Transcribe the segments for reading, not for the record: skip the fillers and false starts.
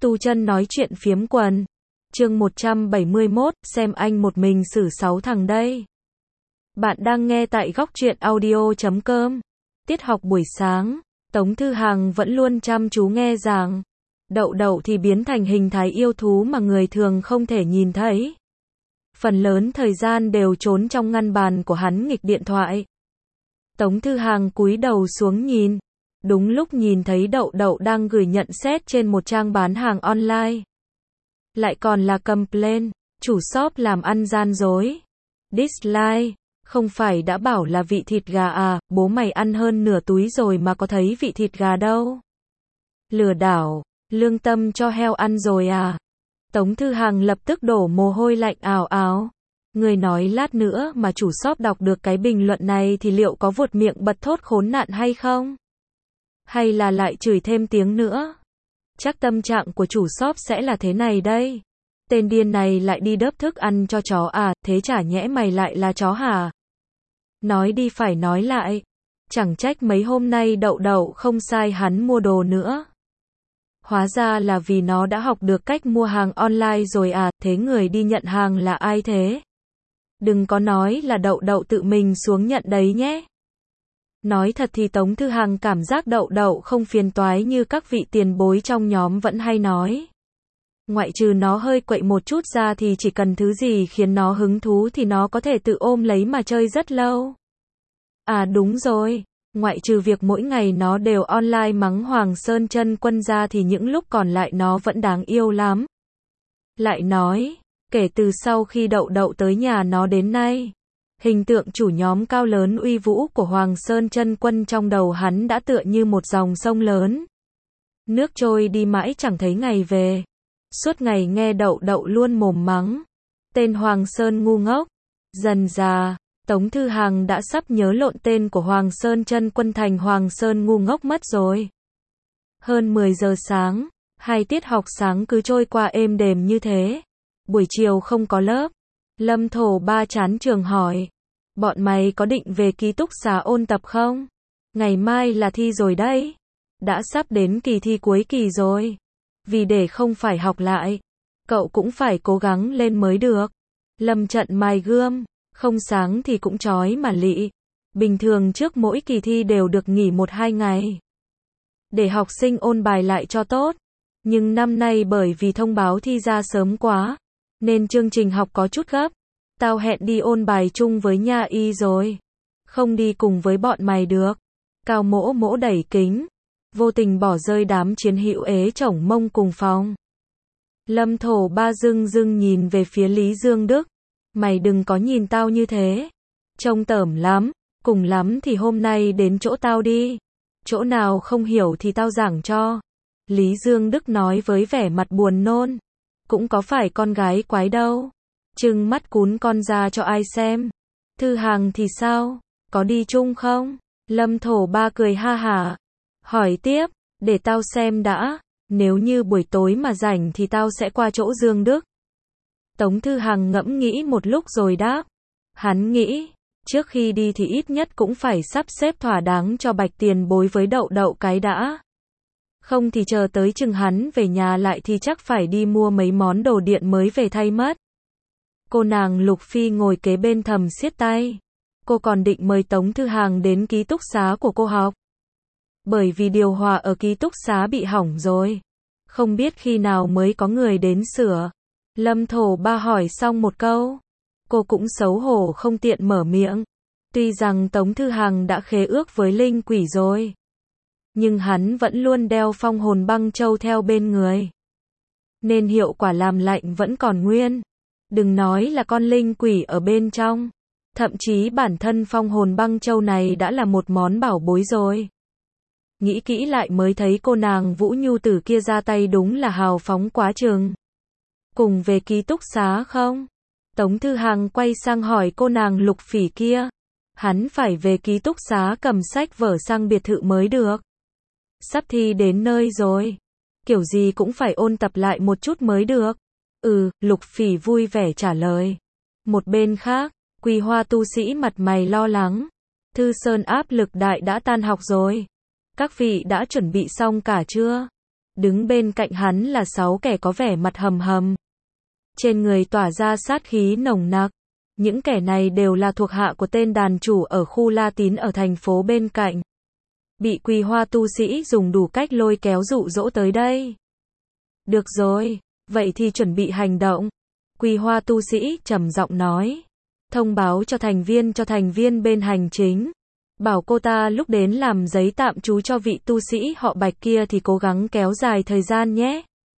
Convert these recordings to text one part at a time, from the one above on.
Tu chân nói chuyện phiếm quần. Chương 171, xem anh một mình xử 6 thằng đây. Bạn đang nghe tại góc truyện audio.com. Tiết học buổi sáng, Tống Thư Hằng vẫn luôn chăm chú nghe giảng. Đậu đậu thì biến thành hình thái yêu thú mà người thường không thể nhìn thấy. Phần lớn thời gian đều trốn trong ngăn bàn của hắn nghịch điện thoại. Tống Thư Hằng cúi đầu xuống nhìn. Đúng lúc nhìn thấy đậu đậu đang gửi nhận xét trên một trang bán hàng online. Lại còn là complain, chủ shop làm ăn gian dối. Dislike, không phải đã bảo là vị thịt gà à, bố mày ăn hơn nửa túi rồi mà có thấy vị thịt gà đâu. Lừa đảo, lương tâm cho heo ăn rồi à. Tống Thư Hằng lập tức đổ mồ hôi lạnh ào ào. Người nói lát nữa mà chủ shop đọc được cái bình luận này thì liệu có vuột miệng bật thốt khốn nạn hay không? Hay là lại chửi thêm tiếng nữa? Chắc tâm trạng của chủ shop sẽ là thế này đây. Tên điên này lại đi đớp thức ăn cho chó à, thế chả nhẽ mày lại là chó hả? Nói đi phải nói lại. Chẳng trách mấy hôm nay đậu đậu không sai hắn mua đồ nữa. Hóa ra là vì nó đã học được cách mua hàng online rồi à, thế người đi nhận hàng là ai thế? Đừng có nói là đậu đậu tự mình xuống nhận đấy nhé. Nói thật thì Tống Thư Hằng cảm giác đậu đậu không phiền toái như các vị tiền bối trong nhóm vẫn hay nói. Ngoại trừ nó hơi quậy một chút ra thì chỉ cần thứ gì khiến nó hứng thú thì nó có thể tự ôm lấy mà chơi rất lâu. À đúng rồi, ngoại trừ việc mỗi ngày nó đều online mắng Hoàng Sơn Chân Quân ra thì những lúc còn lại nó vẫn đáng yêu lắm. Lại nói, kể từ sau khi đậu đậu tới nhà nó đến nay, hình tượng chủ nhóm cao lớn uy vũ của Hoàng Sơn Chân Quân trong đầu hắn đã tựa như một dòng sông lớn. Nước trôi đi mãi chẳng thấy ngày về. Suốt ngày nghe đậu đậu luôn mồm mắng. Tên Hoàng Sơn ngu ngốc. Dần dà, Tống Thư Hằng đã sắp nhớ lộn tên của Hoàng Sơn Chân Quân thành Hoàng Sơn ngu ngốc mất rồi. Hơn 10 giờ sáng, 2 tiết học sáng cứ trôi qua êm đềm như thế. Buổi chiều không có lớp. Lâm Thổ Ba chán trường hỏi. Bọn mày có định về ký túc xá ôn tập không? Ngày mai là thi rồi đấy. Đã sắp đến kỳ thi cuối kỳ rồi. Vì để không phải học lại, cậu cũng phải cố gắng lên mới được. Lâm Trận mài gươm, không sáng thì cũng chói mà lị. Bình thường trước mỗi kỳ thi đều được nghỉ 1-2 ngày. Để học sinh ôn bài lại cho tốt. Nhưng năm nay bởi vì thông báo thi ra sớm quá, nên chương trình học có chút gấp. Tao hẹn đi ôn bài chung với Nha Y rồi. Không đi cùng với bọn mày được. Cao Mỗ Mỗ đẩy kính. Vô tình bỏ rơi đám chiến hữu ế chổng mông cùng phòng. Lâm Thổ Ba dưng dưng nhìn về phía Lý Dương Đức. Mày đừng có nhìn tao như thế. Trông tởm lắm. Cùng lắm thì hôm nay đến chỗ tao đi. Chỗ nào không hiểu thì tao giảng cho. Lý Dương Đức nói với vẻ mặt buồn nôn. Cũng có phải con gái quái đâu. Trừng mắt cún con ra cho ai xem. Thư Hằng thì sao? Có đi chung không? Lâm Thổ Ba cười ha hả. Hỏi tiếp, để tao xem đã. Nếu như buổi tối mà rảnh thì tao sẽ qua chỗ Dương Đức. Tống Thư Hằng ngẫm nghĩ một lúc rồi đáp. Hắn nghĩ, trước khi đi thì ít nhất cũng phải sắp xếp thỏa đáng cho Bạch tiền bối với đậu đậu cái đã. Không thì chờ tới chừng hắn về nhà lại thì chắc phải đi mua mấy món đồ điện mới về thay mất. Cô nàng Lục Phi ngồi kế bên thầm siết tay. Cô còn định mời Tống Thư Hằng đến ký túc xá của cô học. Bởi vì điều hòa ở ký túc xá bị hỏng rồi. Không biết khi nào mới có người đến sửa. Lâm Thổ Ba hỏi xong một câu. Cô cũng xấu hổ không tiện mở miệng. Tuy rằng Tống Thư Hằng đã khế ước với linh quỷ rồi. Nhưng hắn vẫn luôn đeo phong hồn băng châu theo bên người. Nên hiệu quả làm lạnh vẫn còn nguyên. Đừng nói là con linh quỷ ở bên trong. Thậm chí bản thân phong hồn băng châu này đã là một món bảo bối rồi. Nghĩ kỹ lại mới thấy cô nàng Vũ Nhu Tử kia ra tay đúng là hào phóng quá chừng. Cùng về ký túc xá không? Tống Thư Hằng quay sang hỏi cô nàng Lục Phỉ kia. Hắn phải về ký túc xá cầm sách vở sang biệt thự mới được. Sắp thi đến nơi rồi. Kiểu gì cũng phải ôn tập lại một chút mới được. Lục Phỉ vui vẻ trả lời. Một bên khác, Quỳ Hoa tu sĩ mặt mày lo lắng. Thư Sơn áp lực đại đã tan học rồi. Các vị đã chuẩn bị xong cả chưa? Đứng bên cạnh hắn là 6 kẻ có vẻ mặt hầm hầm. Trên người tỏa ra sát khí nồng nặc. Những kẻ này đều là thuộc hạ của tên đàn chủ ở khu La Tín ở thành phố bên cạnh. Bị Quỳ Hoa tu sĩ dùng đủ cách lôi kéo dụ dỗ tới đây. Được rồi, vậy thì chuẩn bị hành động. Quỳ Hoa tu sĩ trầm giọng nói. Thông báo cho thành viên bên hành chính. Bảo cô ta lúc đến làm giấy tạm trú cho vị tu sĩ họ Bạch kia thì cố gắng kéo dài thời gian nhé.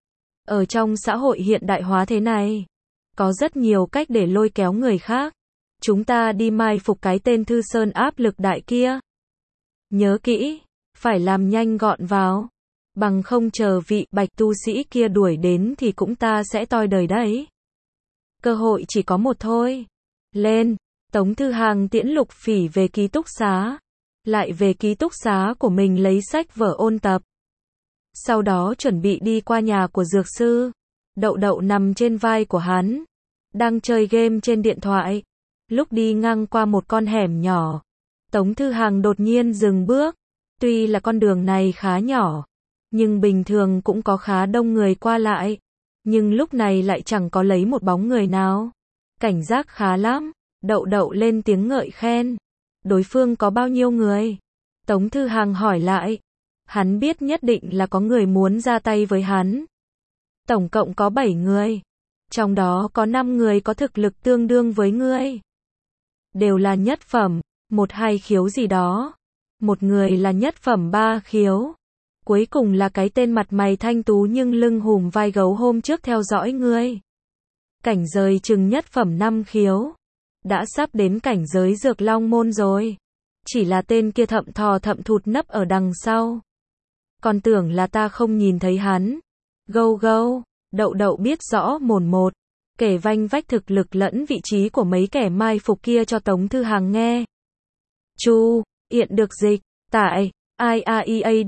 Ở trong xã hội hiện đại hóa thế này, có rất nhiều cách để lôi kéo người khác. Chúng ta đi mai phục cái tên Thư Sơn áp lực đại kia. Nhớ kỹ, phải làm nhanh gọn vào. Bằng không chờ vị Bạch tu sĩ kia đuổi đến thì cũng ta sẽ toi đời đấy. Cơ hội chỉ có một thôi. Lên, Tống Thư Hàng tiễn Lục Phỉ về ký túc xá. Lại về ký túc xá của mình lấy sách vở ôn tập. Sau đó chuẩn bị đi qua nhà của dược sư. Đậu Đậu nằm trên vai của hắn. Đang chơi game trên điện thoại. Lúc đi ngang qua một con hẻm nhỏ. Tống Thư Hàng đột nhiên dừng bước. Tuy là con đường này khá nhỏ. Nhưng bình thường cũng có khá đông người qua lại. Nhưng lúc này lại chẳng có lấy một bóng người nào. Cảnh giác khá lắm. Đậu Đậu lên tiếng ngợi khen. Đối phương có bao nhiêu người? Tống Thư Hàng hỏi lại. Hắn biết nhất định là có người muốn ra tay với hắn. Tổng cộng có 7 người. Trong đó có 5 người có thực lực tương đương với ngươi. Đều là nhất phẩm, 1-2 khiếu gì đó. Một người là nhất phẩm 3 khiếu. Cuối cùng là cái tên mặt mày thanh tú nhưng lưng hùm vai gấu hôm trước theo dõi ngươi. Cảnh giới chừng nhất phẩm 5 khiếu. Đã sắp đến cảnh giới Dược Long Môn rồi. Chỉ là tên kia thậm thò thậm thụt nấp ở đằng sau. Còn tưởng là ta không nhìn thấy hắn. Gâu gâu, Đậu Đậu biết rõ mồn một. Kể vanh vách thực lực lẫn vị trí của mấy kẻ mai phục kia cho Tống Thư Hàng nghe. Chu, hiện được dịch, tại, IAEAD,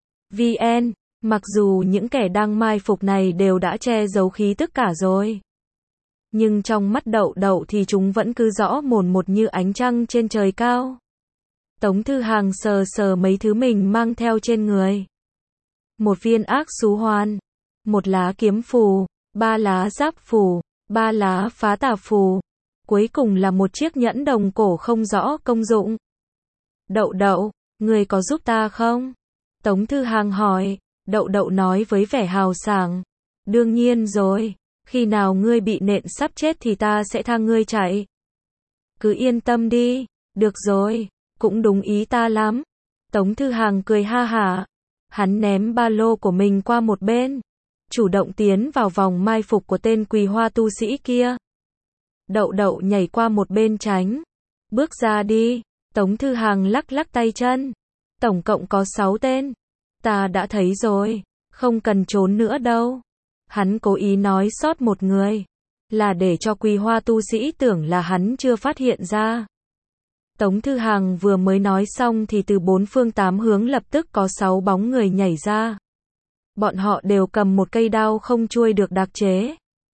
VN. Mặc dù những kẻ đang mai phục này đều đã che giấu khí tức cả rồi. Nhưng trong mắt Đậu Đậu thì chúng vẫn cứ rõ mồn một như ánh trăng trên trời cao. Tống Thư Hàng sờ sờ mấy thứ mình mang theo trên người. Một viên ác xú hoan. 1 lá kiếm phù. 3 lá giáp phù. 3 lá phá tà phù. Cuối cùng là một chiếc nhẫn đồng cổ không rõ công dụng. Đậu Đậu, người có giúp ta không? Tống Thư Hàng hỏi. Đậu Đậu nói với vẻ hào sảng. Đương nhiên rồi. Khi nào ngươi bị nện sắp chết thì ta sẽ tha ngươi chạy. Cứ yên tâm đi. Được rồi. Cũng đúng ý ta lắm. Tống Thư Hàng cười ha hả. Hắn ném ba lô của mình qua một bên. Chủ động tiến vào vòng mai phục của tên Quỳ Hoa tu sĩ kia. Đậu Đậu nhảy qua một bên tránh. Bước ra đi. Tống Thư Hàng lắc lắc tay chân. Tổng cộng có 6 tên. Ta đã thấy rồi. Không cần trốn nữa đâu. Hắn cố ý nói sót một người. Là để cho Quỳ Hoa tu sĩ tưởng là hắn chưa phát hiện ra. Tống Thư Hàng vừa mới nói xong thì từ 4 phương 8 hướng lập tức có 6 bóng người nhảy ra. Bọn họ đều cầm một cây đao không chuôi được đặc chế.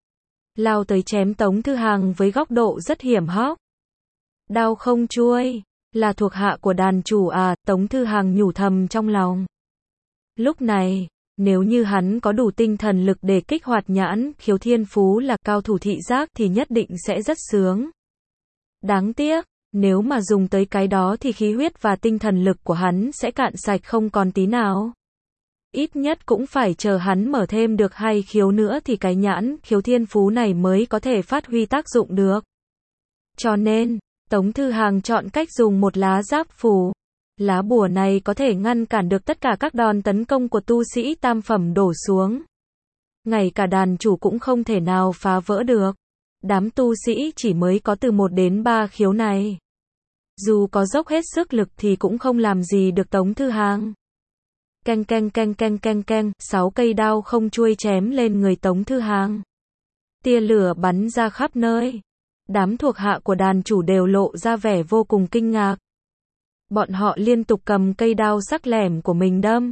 Lao tới chém Tống Thư Hàng với góc độ rất hiểm hóc. Đao không chuôi, là thuộc hạ của đàn chủ à, Tống Thư Hàng nhủ thầm trong lòng. Lúc này, nếu như hắn có đủ tinh thần lực để kích hoạt nhãn, khiếu thiên phú là cao thủ thị giác thì nhất định sẽ rất sướng. Đáng tiếc. Nếu mà dùng tới cái đó thì khí huyết và tinh thần lực của hắn sẽ cạn sạch không còn tí nào. Ít nhất cũng phải chờ hắn mở thêm được 2 khiếu nữa thì cái nhãn khiếu thiên phú này mới có thể phát huy tác dụng được. Cho nên, Tống Thư Hàng chọn cách dùng một lá giáp phù. Lá bùa này có thể ngăn cản được tất cả các đòn tấn công của tu sĩ tam phẩm đổ xuống. Ngay cả đàn chủ cũng không thể nào phá vỡ được. Đám tu sĩ chỉ mới có từ 1 đến 3 khiếu này. Dù có dốc hết sức lực thì cũng không làm gì được Tống Thư Hàng. Keng keng keng keng keng keng, 6 cây đao không chuôi chém lên người Tống Thư Hàng. Tia lửa bắn ra khắp nơi. Đám thuộc hạ của đàn chủ đều lộ ra vẻ vô cùng kinh ngạc. Bọn họ liên tục cầm cây đao sắc lẻm của mình đâm.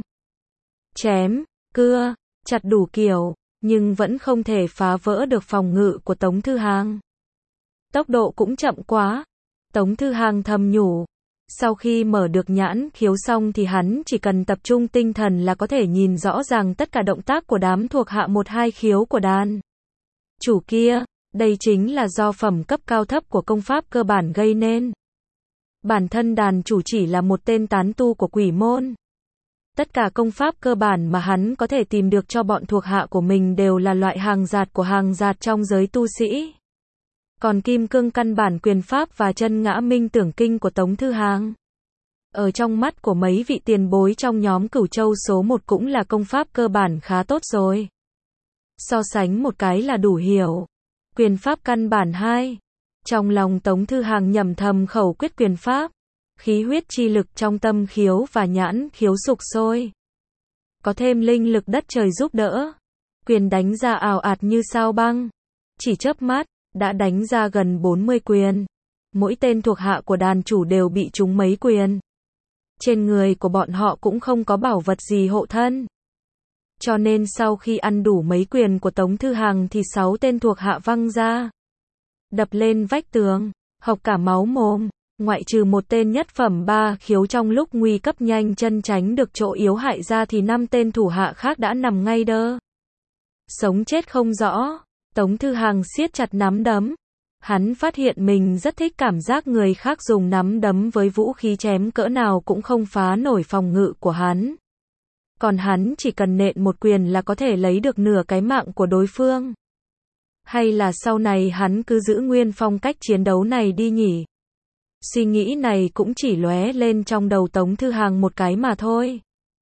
Chém, cưa, chặt đủ kiểu, nhưng vẫn không thể phá vỡ được phòng ngự của Tống Thư Hàng. Tốc độ cũng chậm quá. Tống Thư Hàng thầm nhủ. Sau khi mở được nhãn khiếu xong thì hắn chỉ cần tập trung tinh thần là có thể nhìn rõ ràng tất cả động tác của đám thuộc hạ 1-2 khiếu của đàn chủ kia. Đây chính là do phẩm cấp cao thấp của công pháp cơ bản gây nên. Bản thân đàn chủ chỉ là một tên tán tu của quỷ môn. Tất cả công pháp cơ bản mà hắn có thể tìm được cho bọn thuộc hạ của mình đều là loại hàng giạt của hàng giạt trong giới tu sĩ. Còn kim cương căn bản quyền pháp và chân ngã minh tưởng kinh của Tống Thư Hàng, ở trong mắt của mấy vị tiền bối trong nhóm Cửu Châu số 1 cũng là công pháp cơ bản khá tốt rồi. So sánh một cái là đủ hiểu. Quyền pháp căn bản 2. Trong lòng Tống Thư Hàng nhẩm thầm khẩu quyết quyền pháp. Khí huyết chi lực trong tâm khiếu và nhãn khiếu sục sôi. Có thêm linh lực đất trời giúp đỡ. Quyền đánh ra ào ạt như sao băng. Chỉ chớp mắt, đã đánh ra gần 40 quyền. Mỗi tên thuộc hạ của đàn chủ đều bị trúng mấy quyền. Trên người của bọn họ cũng không có bảo vật gì hộ thân. Cho nên sau khi ăn đủ mấy quyền của Tống Thư Hàng thì 6 tên thuộc hạ văng ra. Đập lên vách tường, hộc cả máu mồm. Ngoại trừ một tên nhất phẩm 3 khiếu trong lúc nguy cấp nhanh chân tránh được chỗ yếu hại ra thì 5 tên thủ hạ khác đã nằm ngay đơ. Sống chết không rõ. Tống Thư Hàng siết chặt nắm đấm. Hắn phát hiện mình rất thích cảm giác người khác dùng nắm đấm với vũ khí chém cỡ nào cũng không phá nổi phòng ngự của hắn. Còn hắn chỉ cần nện một quyền là có thể lấy được nửa cái mạng của đối phương. Hay là sau này hắn cứ giữ nguyên phong cách chiến đấu này đi nhỉ? Suy nghĩ này cũng chỉ lóe lên trong đầu Tống Thư Hàng một cái mà thôi.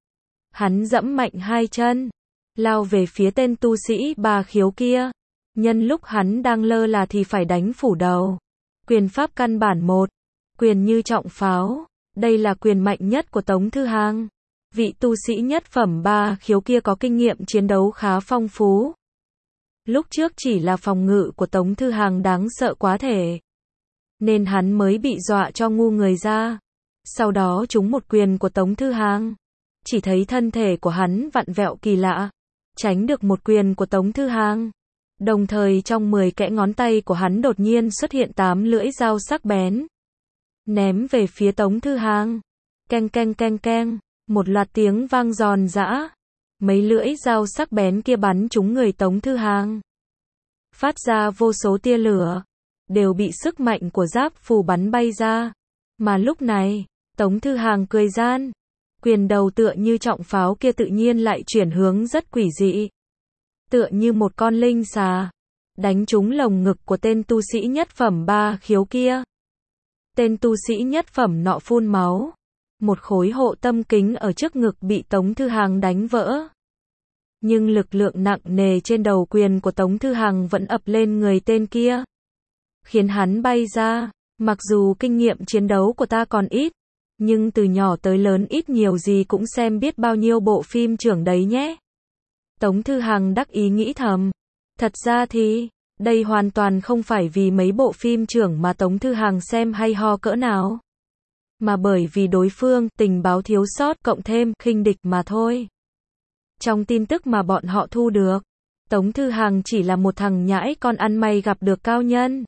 Hắn giẫm mạnh hai chân, lao về phía tên tu sĩ 3 khiếu kia. Nhân lúc hắn đang lơ là thì phải đánh phủ đầu. Quyền pháp căn bản 1. Quyền như trọng pháo. Đây là quyền mạnh nhất của Tống Thư Hàng. Vị tu sĩ nhất phẩm 3 khiếu kia có kinh nghiệm chiến đấu khá phong phú. Lúc trước chỉ là phòng ngự của Tống Thư Hàng đáng sợ quá thể, nên hắn mới bị dọa cho ngu người ra. Sau đó trúng một quyền của Tống Thư Hàng. Chỉ thấy thân thể của hắn vặn vẹo kỳ lạ. Tránh được một quyền của Tống Thư Hàng. Đồng thời trong 10 kẽ ngón tay của hắn đột nhiên xuất hiện 8 lưỡi dao sắc bén. Ném về phía Tống Thư Hàng. Keng keng keng keng. Một loạt tiếng vang giòn giã. Mấy lưỡi dao sắc bén kia bắn trúng người Tống Thư Hàng. Phát ra vô số tia lửa. Đều bị sức mạnh của giáp phù bắn bay ra. Mà lúc này, Tống Thư Hàng cười gian. Quyền đầu tựa như trọng pháo kia tự nhiên lại chuyển hướng rất quỷ dị. Tựa như một con linh xà. Đánh trúng lồng ngực của tên tu sĩ nhất phẩm 3 khiếu kia. Tên tu sĩ nhất phẩm nọ phun máu. Một khối hộ tâm kính ở trước ngực bị Tống Thư Hàng đánh vỡ. Nhưng lực lượng nặng nề trên đầu quyền của Tống Thư Hàng vẫn ập lên người tên kia. Khiến hắn bay ra. Mặc dù kinh nghiệm chiến đấu của ta còn ít, nhưng từ nhỏ tới lớn ít nhiều gì cũng xem biết bao nhiêu bộ phim trưởng đấy nhé. Tống Thư Hàng đắc ý nghĩ thầm. Thật ra thì, đây hoàn toàn không phải vì mấy bộ phim trưởng mà Tống Thư Hàng xem hay ho cỡ nào. Mà bởi vì đối phương, tình báo thiếu sót cộng thêm khinh địch mà thôi. Trong tin tức mà bọn họ thu được, Tống Thư Hàng chỉ là một thằng nhãi con ăn may gặp được cao nhân.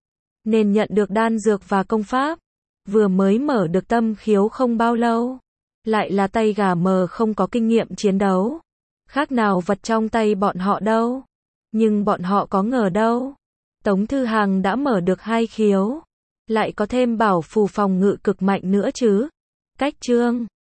Nên nhận được đan dược và công pháp. Vừa mới mở được tâm khiếu không bao lâu. Lại là tay gà mờ không có kinh nghiệm chiến đấu. Khác nào vật trong tay bọn họ đâu. Nhưng bọn họ có ngờ đâu. Tống Thư Hàng đã mở được 2 khiếu. Lại có thêm bảo phù phòng ngự cực mạnh nữa chứ. Cách chương